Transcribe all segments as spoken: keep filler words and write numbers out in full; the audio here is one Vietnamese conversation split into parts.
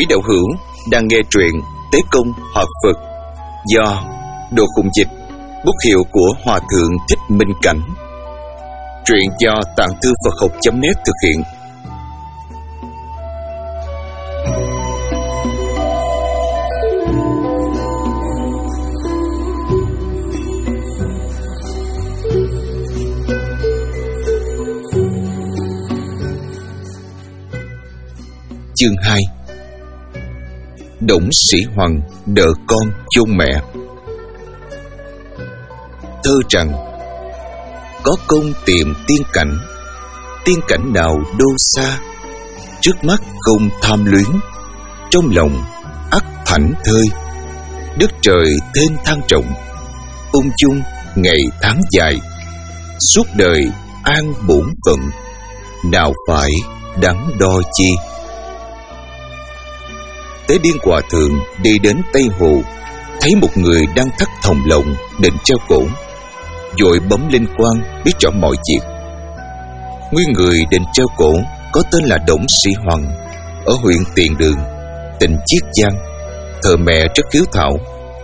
Quý đạo hữu đang nghe truyện Tế Công Hợp Phật do Đồ Khùng Dịch, bút hiệu của Hòa Thượng Thích Minh Cảnh. Truyện do Tạng Thư Phật Học chấm net thực hiện. Chương hai. Đổng Sĩ Hoằng đỡ con chôn mẹ. Thơ rằng: có công tìm tiên cảnh, tiên cảnh nào đâu xa, trước mắt không tham luyến, trong lòng ắt thảnh thơi. Đất trời thênh thang trọng, ung dung ngày tháng dài, suốt đời an bổn phận, nào phải đắn đo chi. Tế Điên Hòa Thượng đi đến Tây Hồ, thấy một người đang thắt thòng lọng định treo cổ, vội bấm linh quan biết rõ mọi việc. Nguyên người định treo cổ có tên là Đổng Sĩ Hoằng, ở huyện Tiền Đường, tỉnh Chiết Giang, thờ mẹ rất hiếu thảo.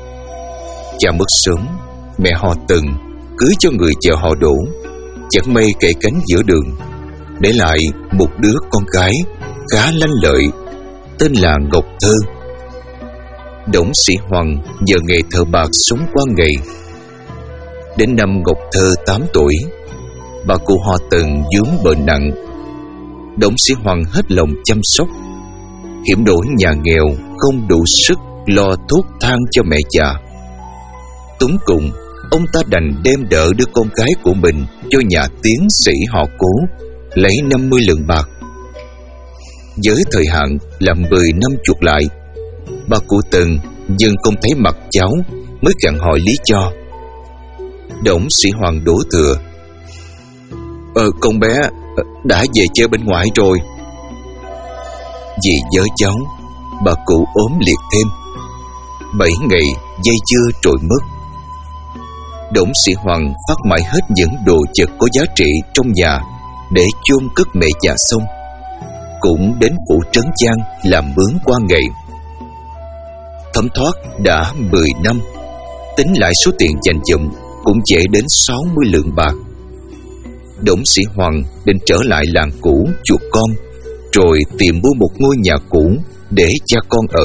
Cha mất sớm, mẹ họ Tần cưới cho người vợ họ Đỗ, chẳng may kệ cánh giữa đường, để lại một đứa con gái khá lanh lợi, tên là Ngọc Thơ. Đổng Sĩ Hoằng nhờ nghề thợ bạc sống qua ngày. Đến năm Ngọc Thơ tám tuổi, bà cụ họ Tần vướng bệnh nặng. Đổng Sĩ Hoằng hết lòng chăm sóc. Hiểm đổi nhà nghèo không đủ sức lo thuốc thang cho mẹ già. Túng cùng, ông ta đành đem đỡ đứa con gái của mình cho nhà tiến sĩ họ Cố, lấy năm mươi lượng bạc. Với thời hạn là mười năm chuộc lại, bà cụ Tần nhưng không thấy mặt cháu, mới gặng hỏi lý do. Đổng Sĩ Hoằng đổ thừa: Ờ con bé đã về chơi bên ngoài rồi. Vì nhớ cháu, bà cụ ốm liệt thêm. Bảy ngày dây dưa rồi mất. Đổng Sĩ Hoằng phát mãi hết những đồ vật có giá trị trong nhà để chôn cất mẹ già xong, cũng đến phủ Trấn Giang làm mướn qua ngày. Thấm thoát đã mười năm, tính lại số tiền dành dụm cũng dễ đến sáu mươi lượng bạc. Đổng Sĩ Hoằng định trở lại làng cũ chuộc con, rồi tìm mua một ngôi nhà cũ để cha con ở.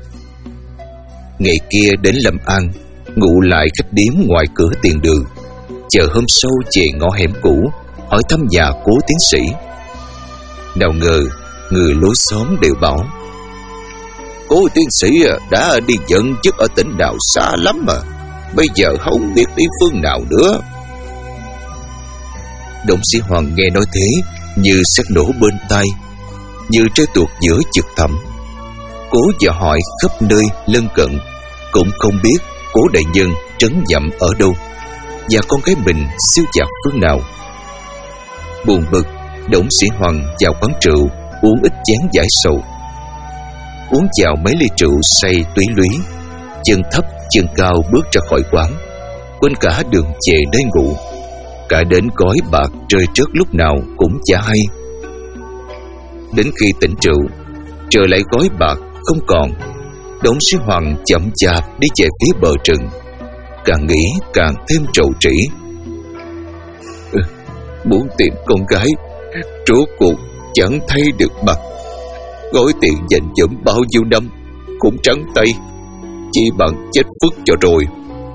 Ngày kia đến Lâm An, ngụ lại khách điếm ngoài cửa Tiền Đường, chờ hôm sau về ngõ hẻm cũ hỏi thăm nhà Cố tiến sĩ. Nào ngờ người lối xóm đều bảo: Cố tiến sĩ đã đi nhận chức ở tỉnh nào xa lắm mà, bây giờ không biết đi phương nào nữa. Đổng Sĩ Hoằng nghe nói thế như sét nổ bên tai, như trái tuột giữa vực thẳm. Cố dò hỏi khắp nơi lân cận, cũng không biết Cố đại nhân trấn dặm ở đâu, và con gái mình siêu dạt phương nào. Buồn bực, Đổng Sĩ Hoằng vào quán rượu uống ít chén giải sầu. Uống vào mấy ly rượu say túy lúy, chân thấp chân cao bước ra khỏi quán, quên cả đường về nơi ngủ, cả đến gói bạc rơi rớt lúc nào cũng chả hay. Đến khi tỉnh rượu, trở lại gói bạc không còn, Đổng Sĩ Hoằng chậm chạp đi về phía bờ rừng, càng nghĩ càng thêm trầu trĩ. Ừ, muốn tìm con gái, rốt cuộc chẳng thấy được mặt. Gói tiền dành dụm bao nhiêu năm cũng trắng tay, chỉ bằng chết phức cho rồi.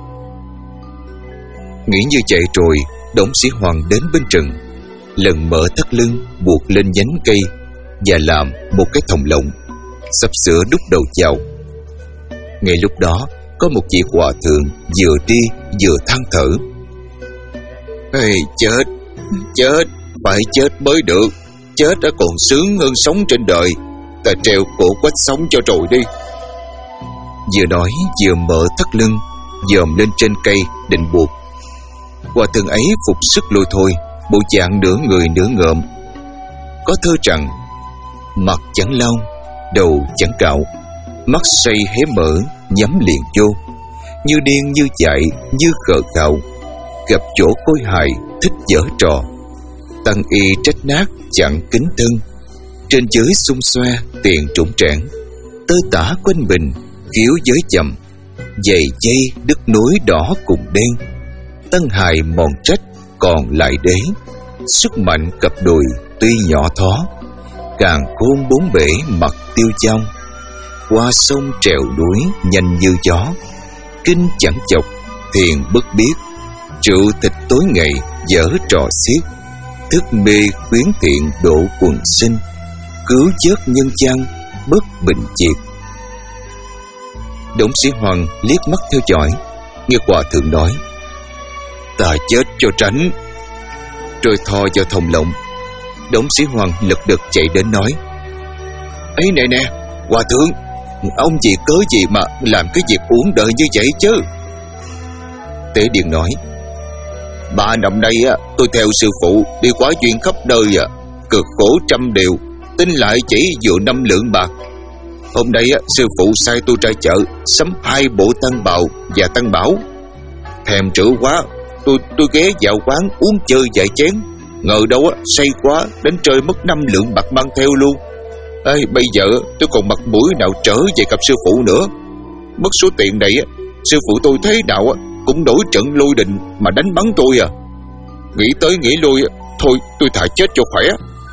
Nghĩ như vậy rồi, Đổng Sĩ Hoằng đến bên rừng, lần mở thắt lưng buộc lên nhánh cây và làm một cái thòng lọng, sắp sửa đút đầu vào. Ngay lúc đó, có một vị hòa thượng vừa đi vừa than thở: Ê, chết, chết, phải chết mới được. Chết đã còn sướng hơn sống trên đời. Ta treo cổ quách sống cho rồi đi. Vừa nói vừa mở thắt lưng, dòm lên trên cây định buộc. Hòa thượng ấy phục sức lôi thôi, bộ dạng nửa người nửa ngợm. Có thơ rằng: mặt chẳng lau, đầu chẳng cạo, mắt say hé mở, nhắm liền vô, như điên như dại như khờ khạo, gặp chỗ khôi hài thích giở trò, tăng y trách nát chẳng kính thân, trên dưới xung xoe tiền trũng trẽn, tơi tả quanh mình, khiếu giới chậm, dày dây đứt núi đỏ cùng đen. Tân hài mòn trách còn lại đế, sức mạnh cặp đùi tuy nhỏ thó, càng khôn bốn bể mặt tiêu dong. Qua sông trèo núi nhanh như gió, kinh chẳng chọc thiền bất biết. Rượu thịt tối ngày dở trò xiết, thức mê khuyến thiện độ quần sinh. Cứu vớt nhân gian bất bình diệt. Đổng Sĩ Hoằng liếc mắt theo dõi, nghe hòa thượng nói: "Ta chết cho tránh." Rồi thò vào thòng lọng. Đổng Sĩ Hoằng lật đật chạy đến nói: "Ấy nè nè, hòa thượng, ông vì cớ gì mà làm cái việc uổng đời như vậy chứ?" Tế Điền nói: "Ba năm nay á, tôi theo sư phụ đi quá duyên khắp nơi à, cực khổ trăm điều, tính lại chỉ vừa năm lượng bạc. Hôm nay á, sư phụ sai tôi ra chợ sắm hai bộ tăng bào và tăng bảo. Thèm rượu quá, tôi tôi ghé vào quán uống chơi vài chén. Ngờ đâu á, say quá đến trời mất năm lượng bạc mang theo luôn. Ê, bây giờ tôi còn mặt mũi nào trở về gặp sư phụ nữa. Mất số tiền này á, sư phụ tôi thế nào á cũng nổi trận lôi đình mà đánh bắn tôi à. Nghĩ tới nghĩ lui, thôi tôi thà chết cho khỏe."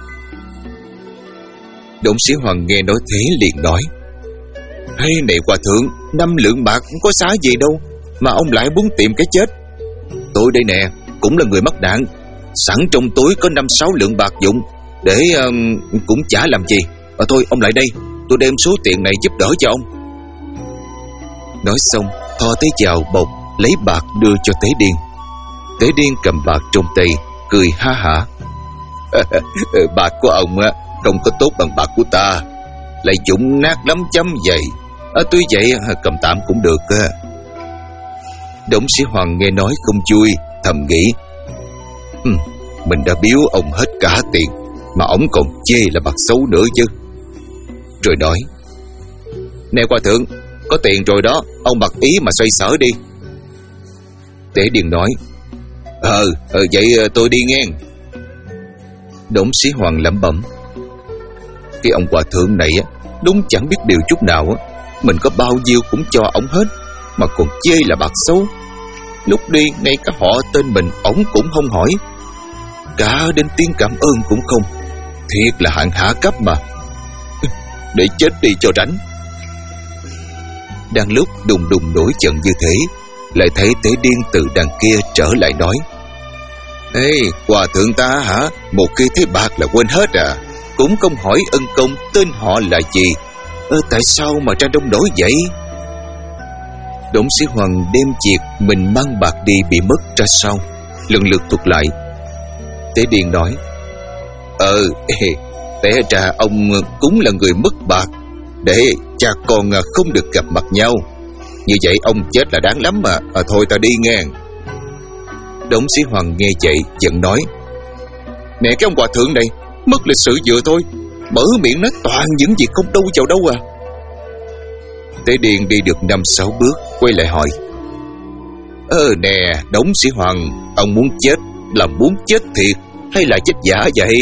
Đổng Sĩ Hoằng nghe nói thế liền nói: "Hay này hòa thượng, năm lượng bạc không có xá gì đâu mà ông lại muốn tìm cái chết. Tôi đây nè cũng là người mắc nạn, sẵn trong túi có năm sáu lượng bạc dụng để um, cũng chả làm gì. À, thôi ông lại đây, tôi đem số tiền này giúp đỡ cho ông." Nói xong thò tay vào bọc lấy bạc đưa cho Tế Điên. Tế Điên cầm bạc trong tay cười ha hả: "Bạc của ông á không có tốt bằng bạc của ta, lại dụng nát lắm chấm vậy. À, tuy vậy cầm tạm cũng được." Đổng Sĩ Hoằng nghe nói không vui, thầm nghĩ: Ừm, mình đã biếu ông hết cả tiền mà ông còn chê là bạc xấu nữa chứ. Rồi nói: "Nè hòa thượng, có tiền rồi đó, ông bạc ý mà xoay sở đi." Tế Điền nói: Ờ, ờ vậy tôi đi nghe." Đổng Sĩ Hoằng lẩm bẩm: "Cái ông hòa thượng này á, đúng chẳng biết điều chút nào á. Mình có bao nhiêu cũng cho ổng hết mà còn chê là bạc xấu. Lúc đi ngay cả họ tên mình ổng cũng không hỏi, cả đến tiếng cảm ơn cũng không. Thiệt là hạng hạ cấp mà. Để chết đi cho rảnh." Đang lúc đùng đùng nổi giận như thế, lại thấy Tế Điên từ đằng kia trở lại nói: "Ê, hòa thượng ta hả? Một khi thấy bạc là quên hết à? Cũng không hỏi ân công tên họ là gì. Ơ, tại sao mà ra đông nổi vậy?" Đổng Sĩ Hoằng đem việc mình mang bạc đi bị mất ra sau, lần lượt thuật lại. Tế Điền nói: Ờ, té ra ông cũng là người mất bạc, để cha con không được gặp mặt nhau. Như vậy ông chết là đáng lắm mà. À, thôi ta đi nghe." Đổng Sĩ Hoằng nghe vậy giận nói: "Nè cái ông hòa thượng này, mất lịch sự vừa thôi, mở miệng nói toàn những việc không đâu vào đâu à." Tế Điền đi được năm sáu bước quay lại hỏi: "Ơ nè Đổng Sĩ Hoằng, ông muốn chết là muốn chết thiệt hay là chết giả vậy?"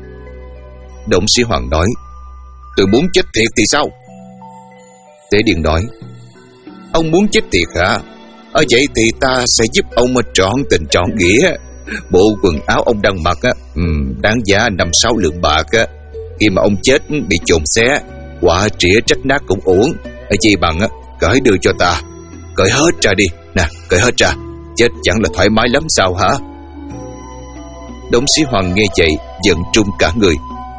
Đổng Sĩ Hoằng nói: "Tôi muốn chết thiệt thì sao?" Tế Điền nói: "Ông muốn chết thiệt hả? Ở vậy thì ta sẽ giúp ông trọn tình trọn nghĩa. Bộ quần áo ông đang mặc á, um, đáng giá năm sáu lượng bạc á. Khi mà ông chết bị trộm xé, quả trĩa trách nát cũng uổng. Ở chi bằng á, cởi đưa cho ta. Cởi hết ra đi, nè, cởi hết ra. Chết chẳng là thoải mái lắm sao hả?" Đổng Sĩ Hoằng nghe vậy giận trung cả người: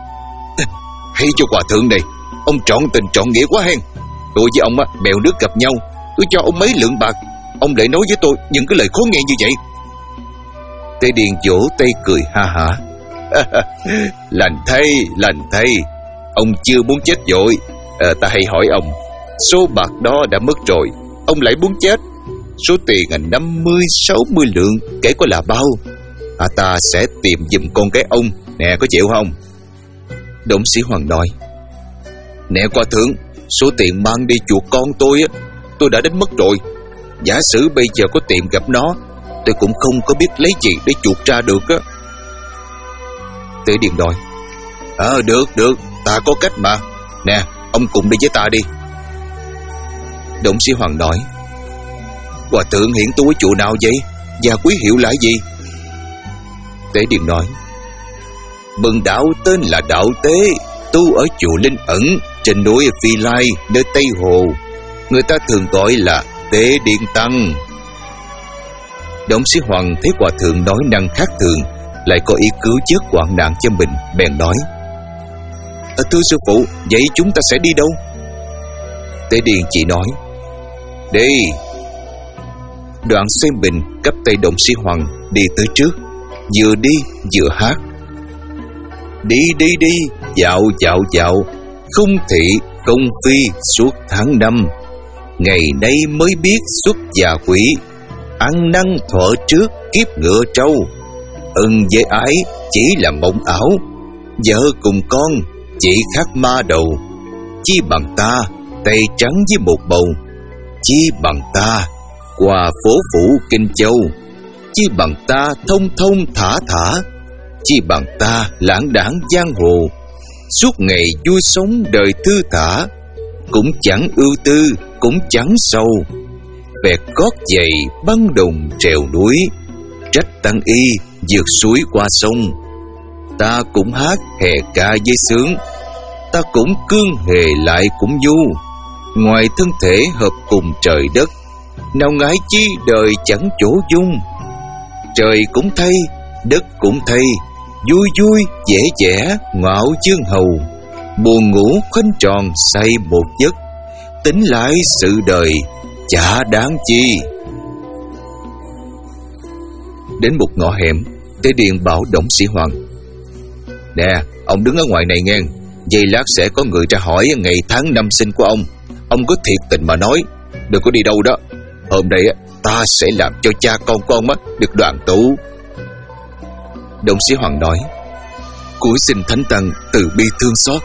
"Hay cho hòa thượng này, ông trọn tình trọn nghĩa quá hen. Tôi với ông á, bèo nước gặp nhau, tôi cho ông mấy lượng bạc, ông lại nói với tôi những cái lời khó nghe như vậy." Tế Điền vỗ tay cười ha hả: "Lành thay, lành thay. Ông chưa muốn chết vội. À, ta hay hỏi ông, số bạc đó đã mất rồi, ông lại muốn chết. Số tiền là năm mươi, sáu mươi lượng, kể có là bao. À, ta sẽ tìm giùm con cái ông, nè có chịu không?" Đổng Sĩ Hoằng nói: "Nè hòa thượng, số tiền mang đi chuộc con tôi á, tôi đã đánh mất rồi. Giả sử bây giờ có tiệm gặp nó, tôi cũng không có biết lấy gì để chuộc ra được á." Tế Điền nói: "Ờ à, được được, ta có cách mà. Nè, ông cùng đi với ta đi, Động Sĩ Hoàng nói: Hòa thượng hiện tu ở chùa nào vậy? Và quý hiệu là gì? Tế Điền nói: Bần đạo tên là Đạo Tế, tu ở chùa Linh Ẩn trên núi Phi Lai nơi Tây Hồ. Người ta thường gọi là Tế Điền Tăng. Động Sĩ Hoàng thấy hòa thượng nói năng khác thường, lại có ý cứu vớt hoạn nạn cho mình, bèn nói: à, Thưa sư phụ, vậy chúng ta sẽ đi đâu? Tế Điền chỉ nói: Đi. Đoạn xoay mình cấp tay Động Sĩ Hoàng đi tới trước, vừa đi vừa hát: Đi đi đi, dạo dạo dạo, không thị không phi suốt tháng năm. Ngày nay mới biết xuất gia quỷ, ăn năn thuở trước kiếp ngựa trâu. Ân với ái chỉ là mộng ảo, vợ cùng con chỉ khác ma đầu. Chi bằng ta tay trắng với một bầu, chi bằng ta qua phố phủ Kinh Châu, chi bằng ta thông thông thả thả, chi bằng ta lãng đãng giang hồ. Suốt ngày vui sống đời thư thả, cũng chẳng ưu tư cũng chẳng sâu. Vẹt gót giày băng đồng trèo núi, trách tăng y vượt suối qua sông. Ta cũng hát hè ca với sướng, ta cũng cương hề lại cũng du. Ngoài thân thể hợp cùng trời đất, nào ngại chi đời chẳng chỗ dung. Trời cũng thay, đất cũng thay, vui vui dễ dẻ ngạo chương hầu. Buồn ngủ khoanh tròn say một giấc, tính lại sự đời chả đáng chi. Đến một ngõ hẻm, Tế Điền bảo Động Sĩ Hoàng: Nè, ông đứng ở ngoài này nghe, giây lát sẽ có người ra hỏi ngày tháng năm sinh của ông. Ông có thiệt tình mà nói, đừng có đi đâu đó. Hôm nay ta sẽ làm cho cha con con được đoàn tụ. Động Sĩ Hoàng nói: Cúi xin Thánh Tăng từ bi thương xót.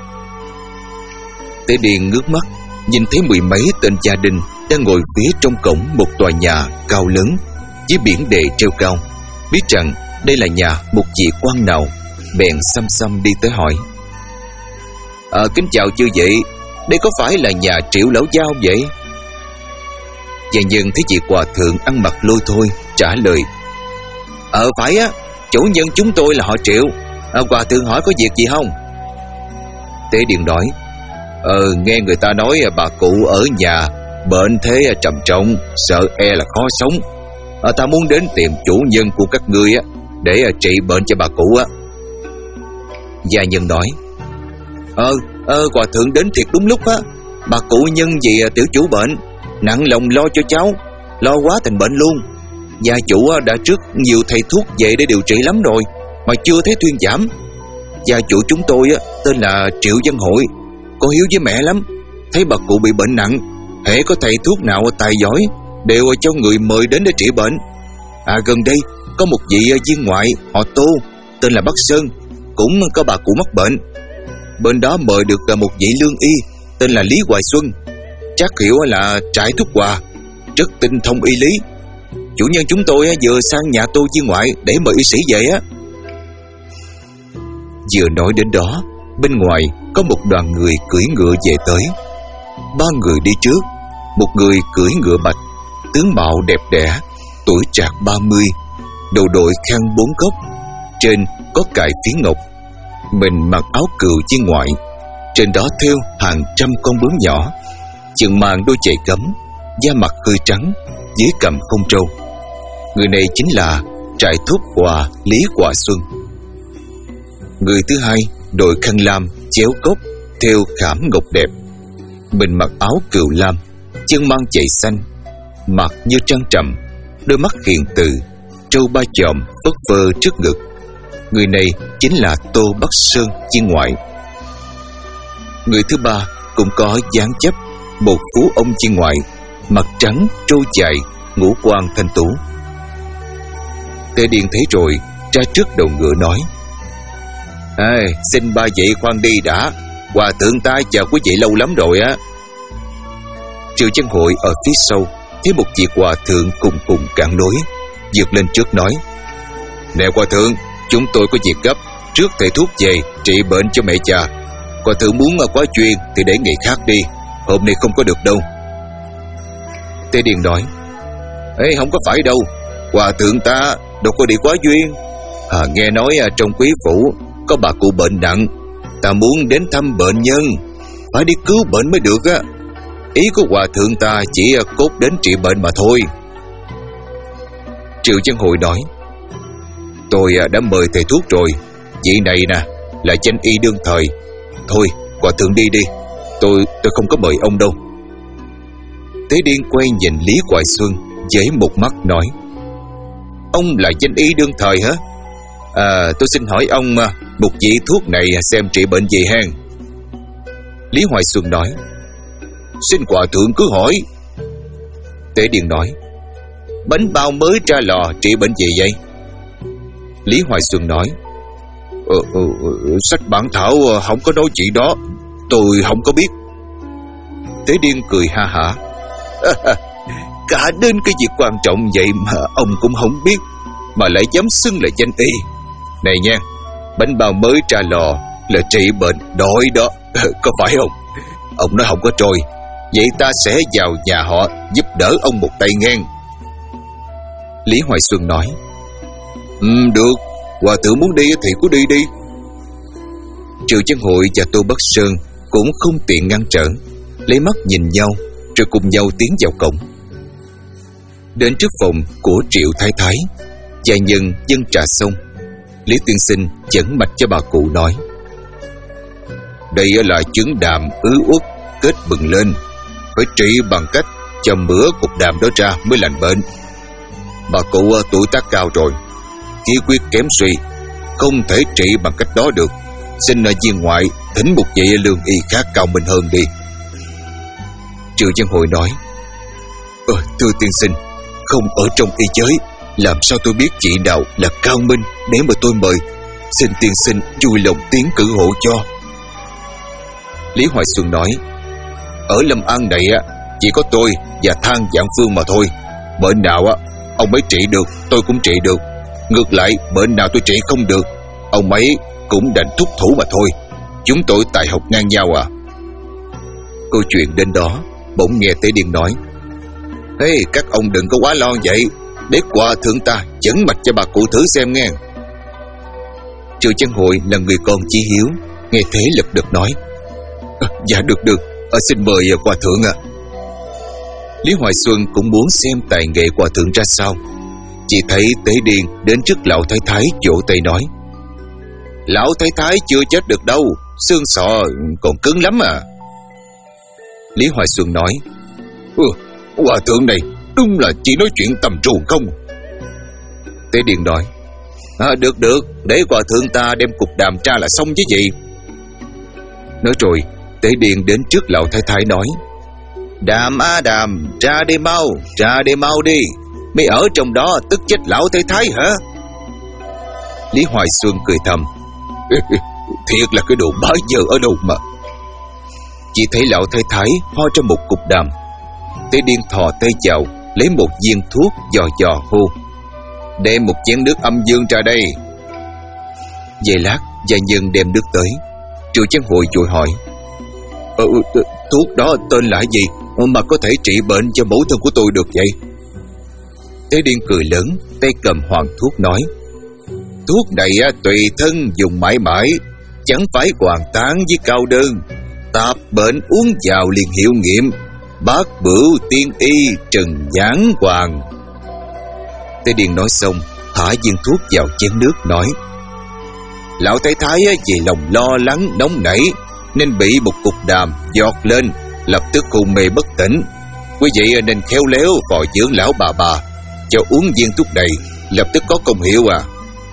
Tế Điền ngước mắt nhìn thấy mười mấy tên gia đình đang ngồi phía trong cổng một tòa nhà cao lớn với biển đề treo cao, biết rằng đây là nhà một vị quan nào, bèn xăm xăm đi tới hỏi: à, kính chào chư vị, đây có phải là nhà Triệu lão gia không vậy? Gia nhân thấy vị hòa thượng ăn mặc lôi thôi, trả lời: Ờ phải á, chủ nhân chúng tôi là họ Triệu. à, Hòa thượng hỏi có việc gì không? Tế Điền nói: Ờ nghe người ta nói bà cụ ở nhà bệnh thế trầm trọng, sợ e là khó sống. à, Ta muốn đến tìm chủ nhân của các ngươi á để trị bệnh cho bà cụ á. Gia nhân nói: Ờ, ờ hòa thượng đến thiệt đúng lúc á. Bà cụ nhân vì tiểu chủ bệnh, nặng lòng lo cho cháu, lo quá thành bệnh luôn. Gia chủ đã trước nhiều thầy thuốc về để điều trị lắm rồi mà chưa thấy thuyên giảm. Gia chủ chúng tôi tên là Triệu Văn Hội, có hiếu với mẹ lắm. Thấy bà cụ bị bệnh nặng, hễ có thầy thuốc nào tài giỏi đều cho người mời đến để trị bệnh. À gần đây có một vị viên ngoại họ Tô tên là Bắc Sơn, cũng có bà cụ mắc bệnh. Bên đó mời được một vị lương y tên là Lý Hoài Xuân, chắc hiểu là trại thuốc hòa, rất tinh thông y lý. Chủ nhân chúng tôi vừa sang nhà Tô viên ngoại để mời y sĩ về á. Vừa nói đến đó, bên ngoài có một đoàn người cưỡi ngựa về tới. Ba người đi trước, một người cưỡi ngựa bạch, tướng mạo đẹp đẽ, tuổi trạc ba mươi, đầu đội khăn bốn góc, trên có cài phiến ngọc. Mình mặc áo cừu viên ngoại, trên đó thêu hàng trăm con bướm nhỏ, chân mang đôi giày cấm, da mặt hơi trắng, dưới cằm không râu. Người này chính là trại thuốc hòa Lý Hòa Xuân. Người thứ hai đội khăn lam chéo cốc, thêu khảm ngọc đẹp. Mình mặc áo cừu lam, chân mang giày xanh, mặt như trăng trầm, đôi mắt hiền từ, trâu ba chòm phất phơ trước ngực. Người này chính là Tô Bắc Sơn viên ngoại. Người thứ ba cũng có dáng chấp, một phú ông viên ngoại, mặt trắng, trâu dài, ngũ quan thanh tú. Tế Điền thấy rồi, ra trước đầu ngựa nói: Ê, xin ba vị khoan đi đã, hòa thượng ta chờ quý vị lâu lắm rồi á. Triệu Văn Hội ở phía sau thấy một vị hòa thượng cùng cùng cản lối, vượt lên trước nói: Nè hòa thượng, chúng tôi có việc gấp, trước thầy thuốc về trị bệnh cho mẹ cha. Hòa thượng muốn quá chuyên thì để ngày khác đi, hôm nay không có được đâu. Tế Điền nói: Ê, không có phải đâu, hòa thượng ta đâu có đi quá duyên. à, Nghe nói à, trong quý phủ có bà cụ bệnh nặng, ta muốn đến thăm bệnh nhân, phải đi cứu bệnh mới được á. Ý của hòa thượng ta chỉ à, cốt đến trị bệnh mà thôi. Triệu Chân Hội nói: Tôi à, đã mời thầy thuốc rồi, vị này nè là danh y đương thời. Thôi hòa thượng đi đi, Tôi tôi không có mời ông đâu. Tế Điền quay nhìn Lý Hoài Xuân với một mắt nói: Ông là danh y đương thời hả? À, tôi xin hỏi ông một vị thuốc này xem trị bệnh gì hen? Lý Hoài Xuân nói: Xin hòa thượng cứ hỏi. Tế Điền nói: Bánh bao mới ra lò trị bệnh gì vậy? Lý Hoài Xuân nói: ờ, ờ, Sách bản thảo không có nói chuyện đó, tôi không có biết. Tế Điền cười ha hả: Cả đến cái việc quan trọng vậy mà ông cũng không biết, mà lại dám xưng là danh y. Này nha, bánh bao mới ra lò là trị bệnh đội đó, có phải không? Ông nói không có trôi, vậy ta sẽ vào nhà họ giúp đỡ ông một tay ngang. Lý Hoài Xuân nói: Ừ, được, hòa thượng muốn đi thì cứ đi đi. Triệu Chân Hội và Tô Bất Sơn cũng không tiện ngăn trở, lấy mắt nhìn nhau rồi cùng nhau tiến vào cổng. Đến trước phòng của Triệu Thái Thái, gia nhân dâng trà xong, Lý tiên sinh dẫn mạch cho bà cụ nói: Đây là chứng đàm ứ uất kết bừng lên, phải trị bằng cách cho mửa cục đàm đó ra mới lành bệnh. Bà cụ tuổi tác cao rồi, khí huyết kém suy, không thể trị bằng cách đó được. Xin ở viên ngoại thỉnh một vị lương y khác cao minh hơn đi. Triệu Chân Hội nói: Ờ, thưa tiên sinh, không ở trong y giới, làm sao tôi biết chị nào là cao minh để mà tôi mời? Xin tiên sinh vui lòng tiến cử hộ cho. Lý Hoài Xuân nói: Ở Lâm An này á, chỉ có tôi và Thang Vạn Phương mà thôi. Bệnh nào á ông ấy trị được, tôi cũng trị được. Ngược lại, bệnh nào tôi trị không được, ông ấy cũng đành thúc thủ mà thôi. Chúng tôi tài học ngang nhau à. Câu chuyện đến đó, bỗng nghe Tế Điền nói: Hey, các ông đừng có quá lo vậy, để hòa thượng ta dẫn mạch cho bà cụ thử xem nghe. Triệu Chân Hội là người con chí hiếu, nghe thế lật đật nói: à, Dạ được được, à, xin mời hòa thượng ạ. À. Lý Hoài Xuân cũng muốn xem tài nghệ hòa thượng ra sao. Chỉ thấy Tế Điền đến trước lão thái thái vỗ tay nói: Lão thái thái chưa chết được đâu, xương sọ còn cứng lắm à. Lý Hoài Xuân nói: Ừ, hòa thượng này đúng là chỉ nói chuyện tầm truồng không. Tế Điền nói: à, Được được, để hòa thượng ta đem cục đàm tra là xong chứ gì. Nói rồi Tế Điền đến trước lão thái thái nói: Đàm á đàm, ra đi mau, ra đi mau đi. Mày ở trong đó tức chết lão thái thái hả? Lý Hoài Xuân cười thầm: Thiệt là cái đồ bá dơ ở đâu mà. Chỉ thấy lão thái thái ho ra một cục đàm. Tế Điền thò tay vào, lấy một viên thuốc dò dò hô: Đem một chén nước âm dương ra đây. Về lát, gia nhân đem nước tới. Triệu Chân Hội vội hỏi: ờ, Thuốc đó tên là gì mà có thể trị bệnh cho mẫu thân của tôi được vậy? Tế Điền cười lớn, tay cầm hoàng thuốc nói: Thuốc này tùy thân dùng mãi mãi, chẳng phải hoàn tán với cao đơn. Tạp bệnh uống vào liền hiệu nghiệm, bát bửu tiên y trần nhãn hoàng. Tế Điền nói xong, thả viên thuốc vào chén nước nói: Lão thái thái vì lòng lo lắng nóng nảy nên bị một cục đàm giọt lên, lập tức hôn mê bất tỉnh. Quý vị nên khéo léo phò dưỡng lão bà bà, cho uống viên thuốc này, lập tức có công hiệu à.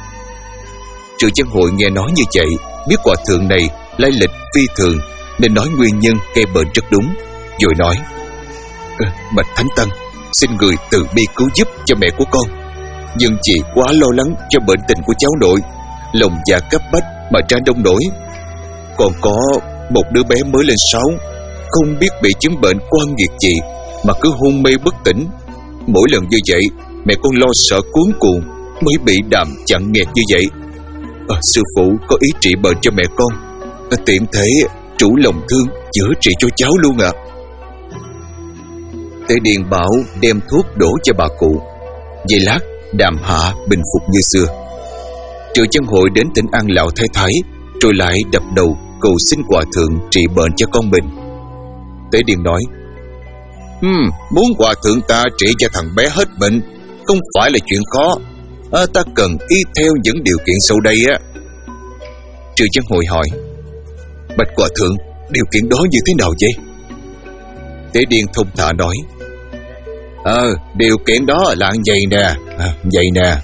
Triệu Chân Hội nghe nói như vậy, biết hòa thượng này lai lịch phi thường, nên nói nguyên nhân gây bệnh rất đúng, rồi nói: Bạch Thánh Tăng, xin người từ bi cứu giúp cho mẹ của con. Nhưng chị quá lo lắng cho bệnh tình của cháu nội, lòng dạ cấp bách mà ra nông nổi. Còn có một đứa bé mới lên sáu, không biết bị chứng bệnh quan nghiệt gì mà cứ hôn mê bất tỉnh. Mỗi lần như vậy, mẹ con lo sợ cuốn cuồng mới bị đàm chặn nghẹt như vậy. À, sư phụ có ý trị bệnh cho mẹ con, à, tiện thể chủ lòng thương chữa trị cho cháu luôn ạ. À. Tế Điền bảo đem thuốc đổ cho bà cụ. Giây lát đàm hạ bình phục như xưa. Triệu Chân Hội đến tỉnh An Lão Thái Thái, rồi lại đập đầu cầu xin hòa thượng trị bệnh cho con mình. Tế Điền nói: Hmm, muốn hòa thượng ta trị cho thằng bé hết bệnh không phải là chuyện khó. à, Ta cần y theo những điều kiện sau đây á. Triệu Chân Hội hỏi: Bạch hòa thượng, điều kiện đó như thế nào vậy? Tế Điền thông thả nói: Ờ, điều kiện đó là vậy nè, à, vậy nè.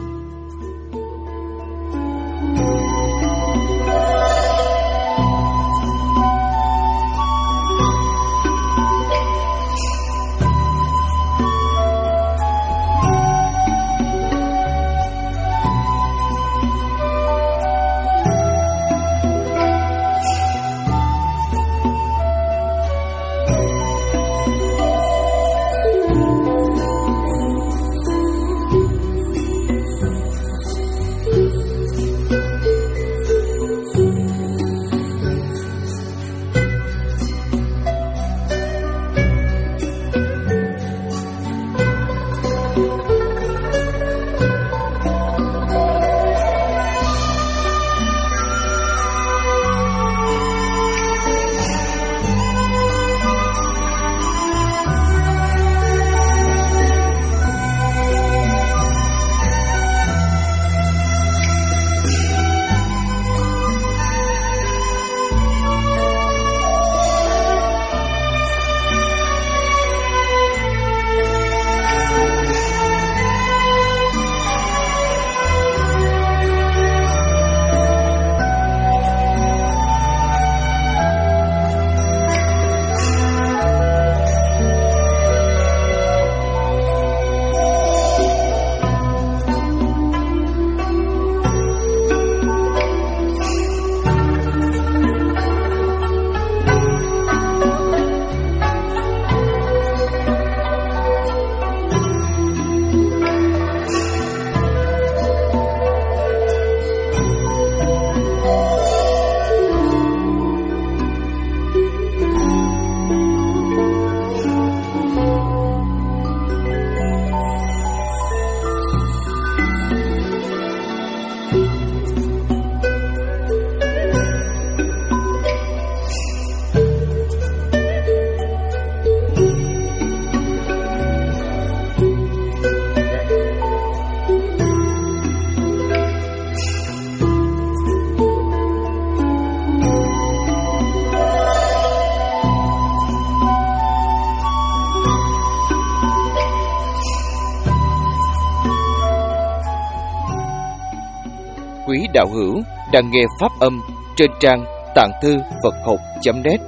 Quý đạo hữu đang nghe pháp âm trên trang tạng thư Phật học chấm net.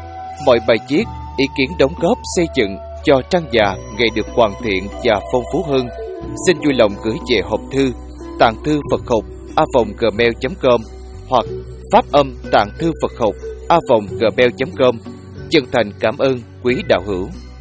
Mọi bài viết, ý kiến đóng góp xây dựng cho trang già ngày được hoàn thiện và phong phú hơn, xin vui lòng gửi về hộp thư tạng thư Phật học a vòng gmail chấm com hoặc pháp âm tạng thư Phật học a vòng gmail chấm com. Chân thành cảm ơn quý đạo hữu.